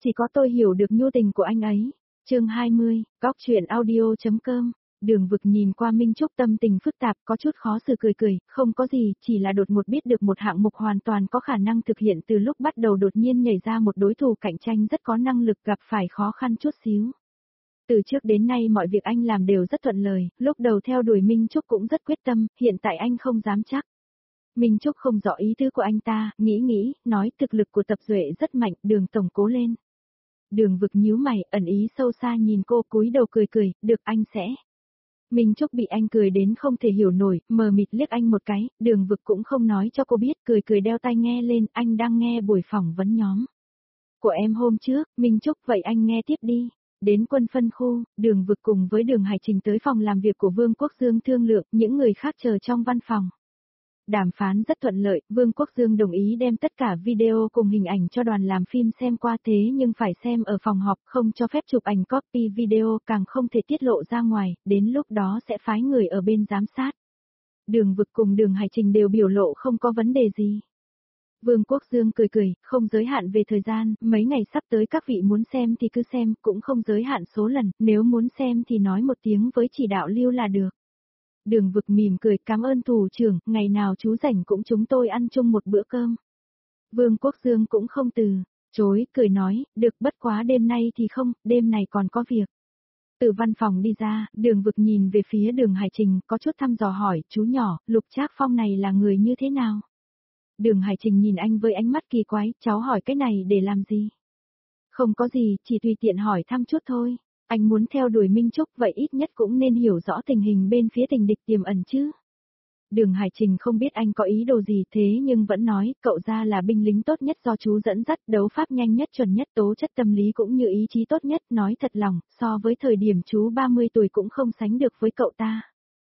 Chỉ có tôi hiểu được nhu tình của anh ấy. Chương 20, Góc truyện audio.com. Đường Vực nhìn qua Minh Trúc tâm tình phức tạp, có chút khó xử cười, không có gì, chỉ là đột ngột biết được một hạng mục hoàn toàn có khả năng thực hiện từ lúc bắt đầu đột nhiên nhảy ra một đối thủ cạnh tranh rất có năng lực gặp phải khó khăn chút xíu. Từ trước đến nay mọi việc anh làm đều rất thuận lời, lúc đầu theo đuổi Minh Trúc cũng rất quyết tâm, hiện tại anh không dám chắc. Minh Trúc không rõ ý tứ của anh ta, nghĩ, nói thực lực của Tập Duệ rất mạnh, Đường tổng cố lên. Đường Vực nhíu mày, ẩn ý sâu xa nhìn cô cúi đầu cười, được anh sẽ. Minh Trúc bị anh cười đến không thể hiểu nổi, mờ mịt liếc anh một cái, Đường Vực cũng không nói cho cô biết, cười đeo tai nghe lên, anh đang nghe buổi phỏng vấn nhóm của em hôm trước. Minh Trúc, vậy anh nghe tiếp đi. Đến quân phân khu, Đường Vực cùng với Đường Hải Trình tới phòng làm việc của Vương Quốc Dương thương lượng, những người khác chờ trong văn phòng. Đàm phán rất thuận lợi, Vương Quốc Dương đồng ý đem tất cả video cùng hình ảnh cho đoàn làm phim xem qua, thế nhưng phải xem ở phòng họp, không cho phép chụp ảnh copy video, càng không thể tiết lộ ra ngoài, đến lúc đó sẽ phái người ở bên giám sát. Đường Vực cùng Đường Hải Trình đều biểu lộ không có vấn đề gì. Vương Quốc Dương cười, không giới hạn về thời gian, mấy ngày sắp tới các vị muốn xem thì cứ xem, cũng không giới hạn số lần, nếu muốn xem thì nói một tiếng với chỉ đạo Lưu là được. Đường Vực mỉm cười, cảm ơn thủ trưởng, ngày nào chú rảnh cũng chúng tôi ăn chung một bữa cơm. Vương Quốc Dương cũng không từ chối, cười nói, được, bất quá đêm nay thì không, đêm này còn có việc. Từ văn phòng đi ra, Đường Vực nhìn về phía Đường Hải Trình, có chút thăm dò hỏi, chú nhỏ, Lục Trác Phong này là người như thế nào? Đường Hải Trình nhìn anh với ánh mắt kỳ quái, cháu hỏi cái này để làm gì? Không có gì, chỉ tùy tiện hỏi thăm chút thôi. Anh muốn theo đuổi Minh Trúc vậy ít nhất cũng nên hiểu rõ tình hình bên phía tình địch tiềm ẩn chứ. Đường Hải Trình không biết anh có ý đồ gì thế nhưng vẫn nói, cậu ra là binh lính tốt nhất do chú dẫn dắt, đấu pháp nhanh nhất, chuẩn nhất, tố chất tâm lý cũng như ý chí tốt nhất, nói thật lòng, so với thời điểm chú 30 tuổi cũng không sánh được với cậu ta.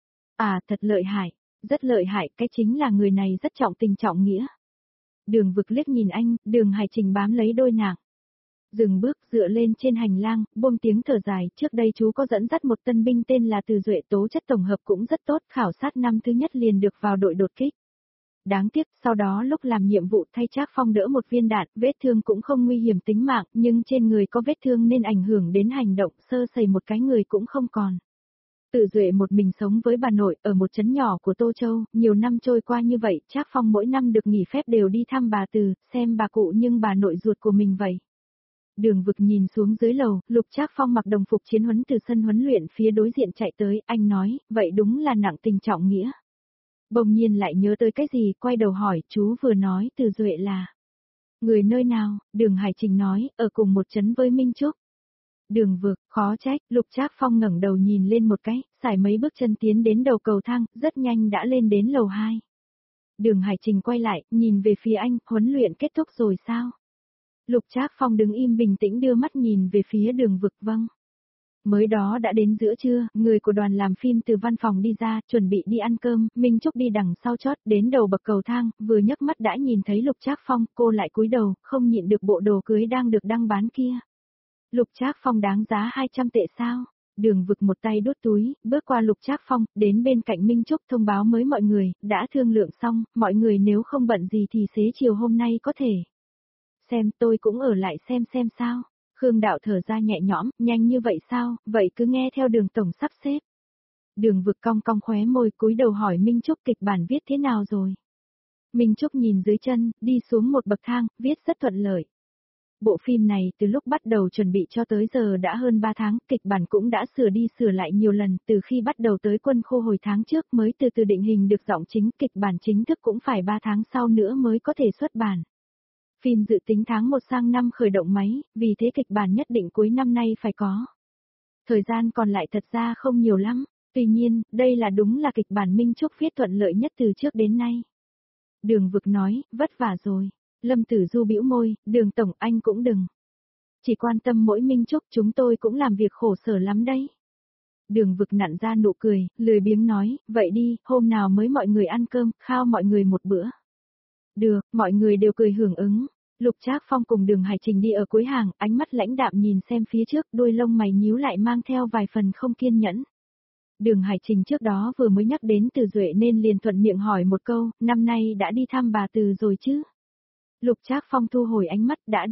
À, thật lợi hại, rất lợi hại, cái chính là người này rất trọng tình trọng nghĩa. Đường Vực liếc nhìn anh, Đường Hải Trình bám lấy đôi nàng. Dừng bước, dựa lên trên hành lang, buông tiếng thở dài, trước đây chú có dẫn dắt một tân binh tên là Từ Duệ, tố chất tổng hợp cũng rất tốt, khảo sát năm thứ nhất liền được vào đội đột kích. Đáng tiếc, sau đó lúc làm nhiệm vụ thay Trác Phong đỡ một viên đạn, vết thương cũng không nguy hiểm tính mạng, nhưng trên người có vết thương nên ảnh hưởng đến hành động, sơ sẩy một cái người cũng không còn. Từ Duệ một mình sống với bà nội, ở một trấn nhỏ của Tô Châu, nhiều năm trôi qua như vậy, Trác Phong mỗi năm được nghỉ phép đều đi thăm bà Từ, xem bà cụ nhưng bà nội ruột của mình vậy. Đường Vực nhìn xuống dưới lầu, Lục Trác Phong mặc đồng phục chiến huấn từ sân huấn luyện phía đối diện chạy tới, anh nói, vậy đúng là nặng tình trọng nghĩa. Bỗng nhiên lại nhớ tới cái gì, quay đầu hỏi, chú vừa nói Từ Duệ là người nơi nào? Đường Hải Trình nói, ở cùng một trấn với Minh Trúc. Đường Vực, khó trách, Lục Trác Phong ngẩng đầu nhìn lên một cái, xài mấy bước chân tiến đến đầu cầu thang, rất nhanh đã lên đến lầu 2. Đường Hải Trình quay lại, nhìn về phía anh, huấn luyện kết thúc rồi sao? Lục Trác Phong đứng im bình tĩnh đưa mắt nhìn về phía Đường Vực, vâng. Mới đó đã đến giữa trưa, người của đoàn làm phim từ văn phòng đi ra, chuẩn bị đi ăn cơm, Minh Trúc đi đằng sau chót, đến đầu bậc cầu thang, vừa nhấc mắt đã nhìn thấy Lục Trác Phong, cô lại cúi đầu, không nhịn được bộ đồ cưới đang được đăng bán kia. Lục Trác Phong đáng giá 200 tệ sao? Đường Vực một tay đút túi, bước qua Lục Trác Phong, đến bên cạnh Minh Trúc thông báo với mọi người, đã thương lượng xong, mọi người nếu không bận gì thì xế chiều hôm nay có thể. Xem, tôi cũng ở lại xem sao. Khương Đạo thở ra nhẹ nhõm, nhanh như vậy sao, vậy cứ nghe theo Đường tổng sắp xếp. Đường Vực cong cong khóe môi, cúi đầu hỏi Minh Trúc kịch bản viết thế nào rồi. Minh Trúc nhìn dưới chân, đi xuống một bậc thang, viết rất thuận lợi. Bộ phim này từ lúc bắt đầu chuẩn bị cho tới giờ đã hơn 3 tháng, kịch bản cũng đã sửa đi sửa lại nhiều lần, từ khi bắt đầu tới quân khu hồi tháng trước mới từ từ định hình được giọng chính, kịch bản chính thức cũng phải 3 tháng sau nữa mới có thể xuất bản. Phim dự tính tháng 1 sang năm khởi động máy, vì thế kịch bản nhất định cuối năm nay phải có. Thời gian còn lại thật ra không nhiều lắm, tuy nhiên, đây là đúng là kịch bản Minh Trúc viết thuận lợi nhất từ trước đến nay. Đường Vực nói, vất vả rồi. Lâm Tử Du bĩu môi, Đường tổng anh cũng đừng. Chỉ quan tâm mỗi Minh Trúc, chúng tôi cũng làm việc khổ sở lắm đấy. Đường Vực nặn ra nụ cười, lười biếng nói, vậy đi, hôm nào mới mọi người ăn cơm, khao mọi người một bữa. Được, mọi người đều cười hưởng ứng. Lục Trác Phong cùng Đường Hải Trình đi ở cuối hàng, ánh mắt lãnh đạm nhìn xem phía trước, đuôi lông mày nhíu lại mang theo vài phần không kiên nhẫn. Đường Hải Trình trước đó vừa mới nhắc đến Từ Duệ nên liền thuận miệng hỏi một câu, năm nay đã đi thăm bà Từ rồi chứ? Lục Trác Phong thu hồi ánh mắt, đã đi.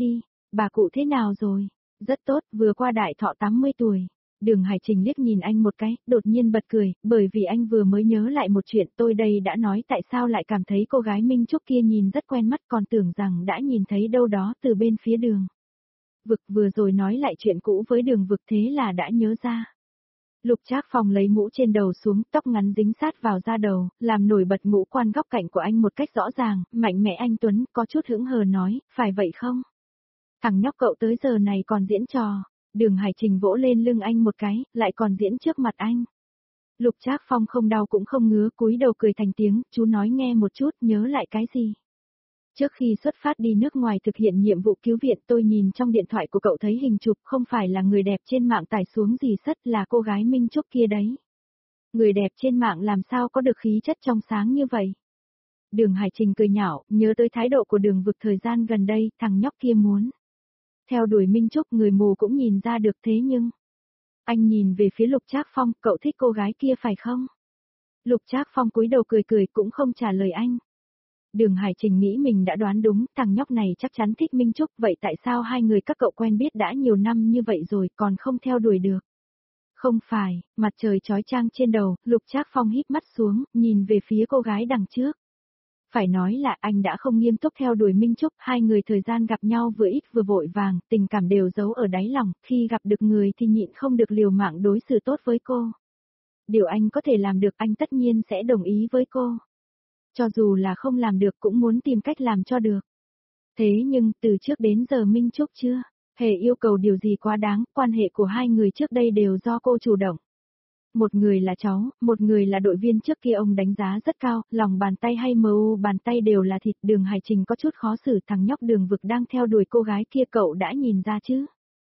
bà cụ thế nào rồi? Rất tốt, vừa qua đại thọ 80 tuổi. Đường Hải Trình liếc nhìn anh một cái, đột nhiên bật cười, bởi vì anh vừa mới nhớ lại một chuyện tôi đây đã nói tại sao lại cảm thấy cô gái Minh Trúc kia nhìn rất quen mắt còn tưởng rằng đã nhìn thấy đâu đó từ bên phía đường. Vực vừa rồi nói lại chuyện cũ với đường vực thế là đã nhớ ra. Lục Trác Phong lấy mũ trên đầu xuống, tóc ngắn dính sát vào da đầu, làm nổi bật ngũ quan góc cạnh của anh một cách rõ ràng, mạnh mẽ anh Tuấn, có chút hững hờ nói, phải vậy không? Thằng nhóc cậu tới giờ này còn diễn trò. Đường Hải Trình vỗ lên lưng anh một cái, lại còn diễn trước mặt anh. Lục Trác Phong không đau cũng không ngứa, cúi đầu cười thành tiếng, chú nói nghe một chút, nhớ lại cái gì? Trước khi xuất phát đi nước ngoài thực hiện nhiệm vụ cứu viện tôi nhìn trong điện thoại của cậu thấy hình chụp không phải là người đẹp trên mạng tải xuống gì sất là cô gái Minh Trúc kia đấy. Người đẹp trên mạng làm sao có được khí chất trong sáng như vậy? Đường Hải Trình cười nhạo, nhớ tới thái độ của đường vực thời gian gần đây, thằng nhóc kia muốn theo đuổi Minh Trúc người mù cũng nhìn ra được thế nhưng. Anh nhìn về phía Lục Trác Phong, cậu thích cô gái kia phải không? Lục Trác Phong cúi đầu cười cười cũng không trả lời anh. Đường Hải Trình nghĩ mình đã đoán đúng, thằng nhóc này chắc chắn thích Minh Trúc, vậy tại sao hai người các cậu quen biết đã nhiều năm như vậy rồi còn không theo đuổi được? Không phải, mặt trời chói chang trên đầu, Lục Trác Phong híp mắt xuống, nhìn về phía cô gái đằng trước. Phải nói là anh đã không nghiêm túc theo đuổi Minh Trúc, hai người thời gian gặp nhau vừa ít vừa vội vàng, tình cảm đều giấu ở đáy lòng, khi gặp được người thì nhịn không được liều mạng đối xử tốt với cô. Điều anh có thể làm được anh tất nhiên sẽ đồng ý với cô. Cho dù là không làm được cũng muốn tìm cách làm cho được. Thế nhưng từ trước đến giờ Minh Trúc chưa hề yêu cầu điều gì quá đáng, quan hệ của hai người trước đây đều do cô chủ động. Một người là cháu, một người là đội viên trước kia ông đánh giá rất cao, lòng bàn tay hay mu bàn tay đều là thịt. Đường Hải Trình có chút khó xử, thằng nhóc đường vực đang theo đuổi cô gái kia cậu đã nhìn ra chứ?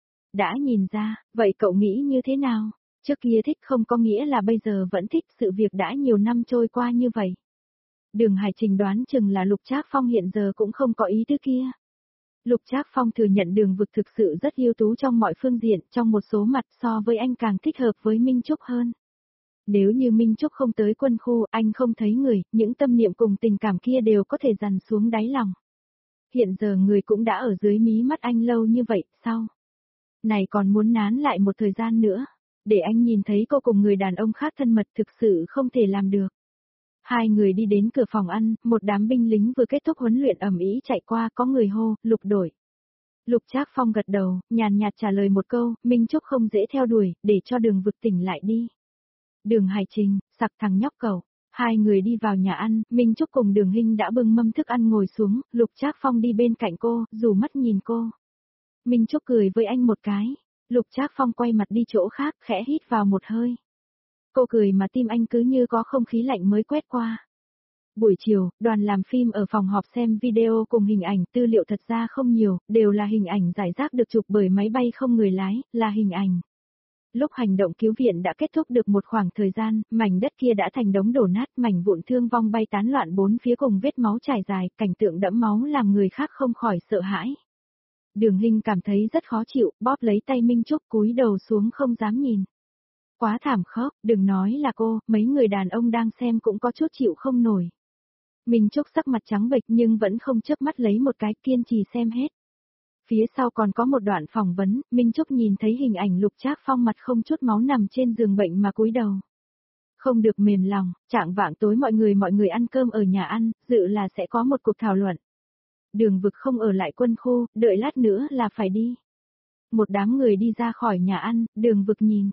Đã nhìn ra, vậy cậu nghĩ như thế nào? Trước kia thích không có nghĩa là bây giờ vẫn thích, sự việc đã nhiều năm trôi qua như vậy. Đường Hải Trình đoán chừng là Lục Trác Phong hiện giờ cũng không có ý tứ kia. Lục Trác Phong thừa nhận đường vực thực sự rất ưu tú trong mọi phương diện, trong một số mặt so với anh càng thích hợp với Minh Trúc hơn. Nếu như Minh Trúc không tới quân khu, anh không thấy người, những tâm niệm cùng tình cảm kia đều có thể dằn xuống đáy lòng. Hiện giờ người cũng đã ở dưới mí mắt anh lâu như vậy, sao? Này còn muốn nán lại một thời gian nữa, để anh nhìn thấy cô cùng người đàn ông khác thân mật thực sự không thể làm được. Hai người đi đến cửa phòng ăn, một đám binh lính vừa kết thúc huấn luyện ầm ĩ chạy qua, có người hô, Lục đội. Lục Trác Phong gật đầu, nhàn nhạt trả lời một câu, Minh Trúc không dễ theo đuổi, để cho đường vực tỉnh lại đi. Đường Hải Trình, sặc thằng nhóc cậu. Hai người đi vào nhà ăn, Minh Trúc cùng Đường Hinh đã bưng mâm thức ăn ngồi xuống, Lục Trác Phong đi bên cạnh cô, dù mắt nhìn cô. Minh Trúc cười với anh một cái. Lục Trác Phong quay mặt đi chỗ khác, khẽ hít vào một hơi. Cô cười mà tim anh cứ như có không khí lạnh mới quét qua. Buổi chiều, đoàn làm phim ở phòng họp xem video cùng hình ảnh, tư liệu thật ra không nhiều, đều là hình ảnh rải rác được chụp bởi máy bay không người lái, là hình ảnh. Lúc hành động cứu viện đã kết thúc được một khoảng thời gian, mảnh đất kia đã thành đống đổ nát, mảnh vụn thương vong bay tán loạn bốn phía cùng vết máu trải dài, cảnh tượng đẫm máu làm người khác không khỏi sợ hãi. Đường Hinh cảm thấy rất khó chịu, bóp lấy tay Minh Trúc cúi đầu xuống không dám nhìn. Quá thảm khốc, đừng nói là cô, mấy người đàn ông đang xem cũng có chút chịu không nổi. Minh Trúc sắc mặt trắng bệch nhưng vẫn không chớp mắt lấy một cái kiên trì xem hết. Phía sau còn có một đoạn phỏng vấn, Minh Trúc nhìn thấy hình ảnh Lục Trác Phong mặt không chút máu nằm trên giường bệnh mà cúi đầu. Không được mềm lòng, trạng vạng tối mọi người ăn cơm ở nhà ăn, dự là sẽ có một cuộc thảo luận. Đường vực không ở lại quân khu, đợi lát nữa là phải đi. Một đám người đi ra khỏi nhà ăn, đường vực nhìn.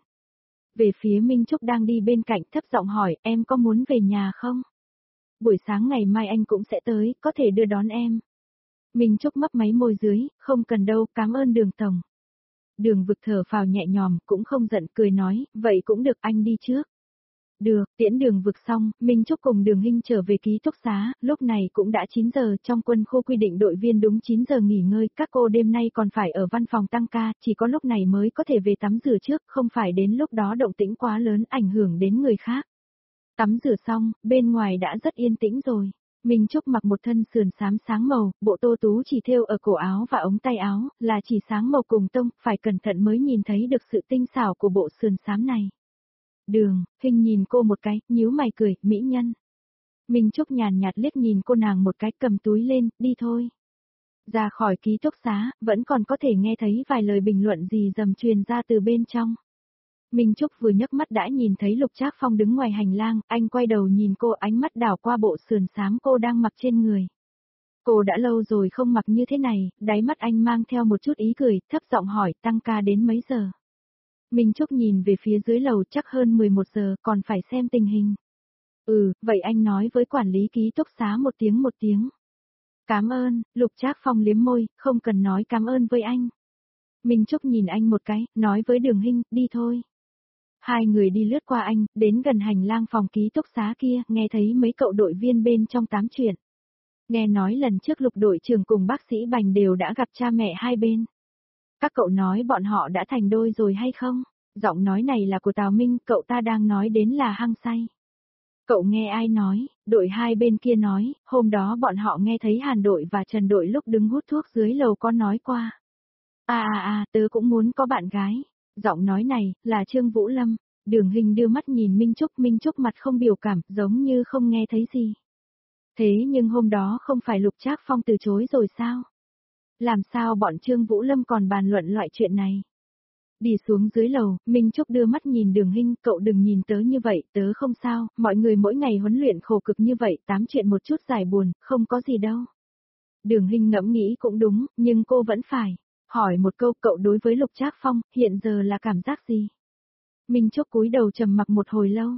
Về phía Minh Trúc đang đi bên cạnh thấp giọng hỏi, em có muốn về nhà không? Buổi sáng ngày mai anh cũng sẽ tới, có thể đưa đón em. Minh Trúc mấp máy môi dưới, không cần đâu, cảm ơn Đường tổng. Đường vực thở phào nhẹ nhõm, cũng không giận, cười nói, vậy cũng được, anh đi trước. Được, tiễn Đường vực xong, Minh Trúc cùng Đường Hinh trở về ký túc xá, lúc này cũng đã 9 giờ, trong quân khu quy định đội viên đúng 9 giờ nghỉ ngơi, các cô đêm nay còn phải ở văn phòng tăng ca, chỉ có lúc này mới có thể về tắm rửa trước, không phải đến lúc đó động tĩnh quá lớn ảnh hưởng đến người khác. Tắm rửa xong, bên ngoài đã rất yên tĩnh rồi. Minh Trúc mặc một thân sườn xám sáng màu, bộ tô tú chỉ thêu ở cổ áo và ống tay áo, là chỉ sáng màu cùng tông, phải cẩn thận mới nhìn thấy được sự tinh xảo của bộ sườn xám này. Đường, Hinh nhìn cô một cái, nhíu mày cười, mỹ nhân. Minh Trúc nhàn nhạt liếc nhìn cô nàng một cái cầm túi lên, đi thôi. Ra khỏi ký túc xá, vẫn còn có thể nghe thấy vài lời bình luận gì dầm truyền ra từ bên trong. Minh Trúc vừa nhấc mắt đã nhìn thấy Lục Trác Phong đứng ngoài hành lang, anh quay đầu nhìn cô, ánh mắt đảo qua bộ sườn xám cô đang mặc trên người. Cô đã lâu rồi không mặc như thế này, đáy mắt anh mang theo một chút ý cười, thấp giọng hỏi tăng ca đến mấy giờ. Minh Trúc nhìn về phía dưới lầu, chắc hơn 11 giờ, còn phải xem tình hình. Vậy anh nói với quản lý ký túc xá một tiếng. Cảm ơn, Lục Trác Phong liếm môi, không cần nói cảm ơn với anh. Minh Trúc nhìn anh một cái, nói với Đường Hinh, đi thôi. Hai người đi lướt qua anh, đến gần hành lang phòng ký túc xá kia, nghe thấy mấy cậu đội viên bên trong tám chuyện. Nghe nói lần trước Lục đội trưởng cùng bác sĩ Bành đều đã gặp cha mẹ hai bên. Các cậu nói bọn họ đã thành đôi rồi hay không? Giọng nói này là của Tào Minh, cậu ta đang nói đến là hăng say. Cậu nghe ai nói? Đội hai bên kia nói, hôm đó bọn họ nghe thấy Hàn đội và Trần đội lúc đứng hút thuốc dưới lầu có nói qua. Tớ cũng muốn có bạn gái. Giọng nói này, là Trương Vũ Lâm. Đường Hinh đưa mắt nhìn Minh Trúc mặt không biểu cảm, giống như không nghe thấy gì. Thế nhưng hôm đó không phải Lục Trác Phong từ chối rồi sao? Làm sao bọn Trương Vũ Lâm còn bàn luận loại chuyện này? Đi xuống dưới lầu, Minh Trúc đưa mắt nhìn Đường Hinh, cậu đừng nhìn tớ như vậy, tớ không sao, mọi người mỗi ngày huấn luyện khổ cực như vậy, tám chuyện một chút giải buồn, không có gì đâu. Đường Hinh ngẫm nghĩ cũng đúng, nhưng cô vẫn phải hỏi một câu, cậu đối với Lục Trác Phong, hiện giờ là cảm giác gì? Minh Trúc cúi đầu trầm mặc một hồi lâu,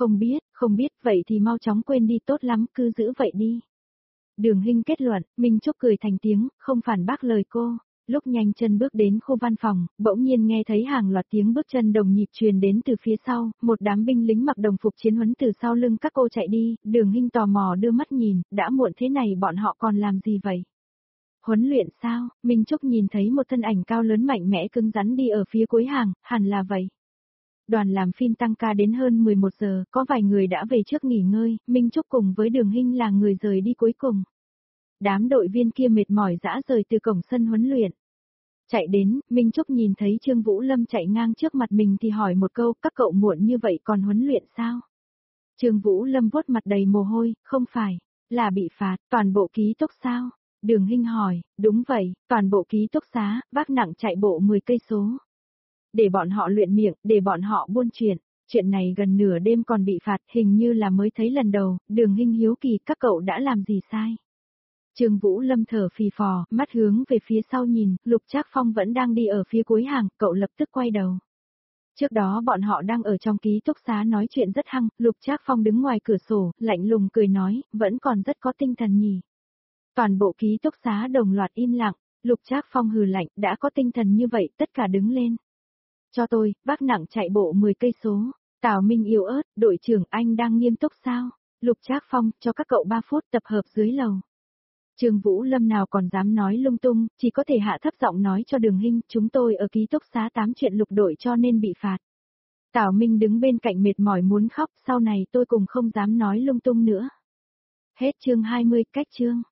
không biết, vậy thì mau chóng quên đi, tốt lắm, cứ giữ vậy đi. Đường Hinh kết luận, Minh Trúc cười thành tiếng, không phản bác lời cô. Lúc nhanh chân bước đến khu văn phòng, bỗng nhiên nghe thấy hàng loạt tiếng bước chân đồng nhịp truyền đến từ phía sau, một đám binh lính mặc đồng phục chiến huấn từ sau lưng các cô chạy đi, Đường Hinh tò mò đưa mắt nhìn, đã muộn thế này bọn họ còn làm gì vậy? Huấn luyện sao? Minh Trúc nhìn thấy một thân ảnh cao lớn mạnh mẽ cứng rắn đi ở phía cuối hàng, hẳn là vậy. Đoàn làm phim tăng ca đến hơn 11 giờ, có vài người đã về trước nghỉ ngơi, Minh Trúc cùng với Đường Hinh là người rời đi cuối cùng. Đám đội viên kia mệt mỏi dã rời từ cổng sân huấn luyện. Chạy đến, Minh Trúc nhìn thấy Trương Vũ Lâm chạy ngang trước mặt mình thì hỏi một câu, các cậu muộn như vậy còn huấn luyện sao? Trương Vũ Lâm vuốt mặt đầy mồ hôi, không phải, là bị phạt, toàn bộ ký túc sao? Đường Hinh hỏi, đúng vậy, toàn bộ ký túc xá, vác nặng chạy bộ 10 cây số. Để bọn họ luyện miệng, để bọn họ buôn chuyện này gần nửa đêm còn bị phạt, hình như là mới thấy lần đầu, Đường Hinh hiếu kỳ các cậu đã làm gì sai? Trương Vũ Lâm thở phì phò, mắt hướng về phía sau nhìn, Lục Trác Phong vẫn đang đi ở phía cuối hàng, cậu lập tức quay đầu. Trước đó bọn họ đang ở trong ký túc xá nói chuyện rất hăng, Lục Trác Phong đứng ngoài cửa sổ, lạnh lùng cười nói, vẫn còn rất có tinh thần nhỉ. Toàn bộ ký túc xá đồng loạt im lặng, Lục Trác Phong hừ lạnh, đã có tinh thần như vậy, tất cả đứng lên. Cho tôi, vác nặng chạy bộ 10 cây số. Tào Minh yếu ớt, đội trưởng anh đang nghiêm túc sao? Lục Trác Phong, cho các cậu 3 phút tập hợp dưới lầu. Trương Vũ Lâm nào còn dám nói lung tung, chỉ có thể hạ thấp giọng nói cho Đường Hinh, chúng tôi ở ký túc xá 8 chuyện Lục đội cho nên bị phạt. Tào Minh đứng bên cạnh mệt mỏi muốn khóc, sau này tôi cùng không dám nói lung tung nữa. Hết chương 20, cách chương.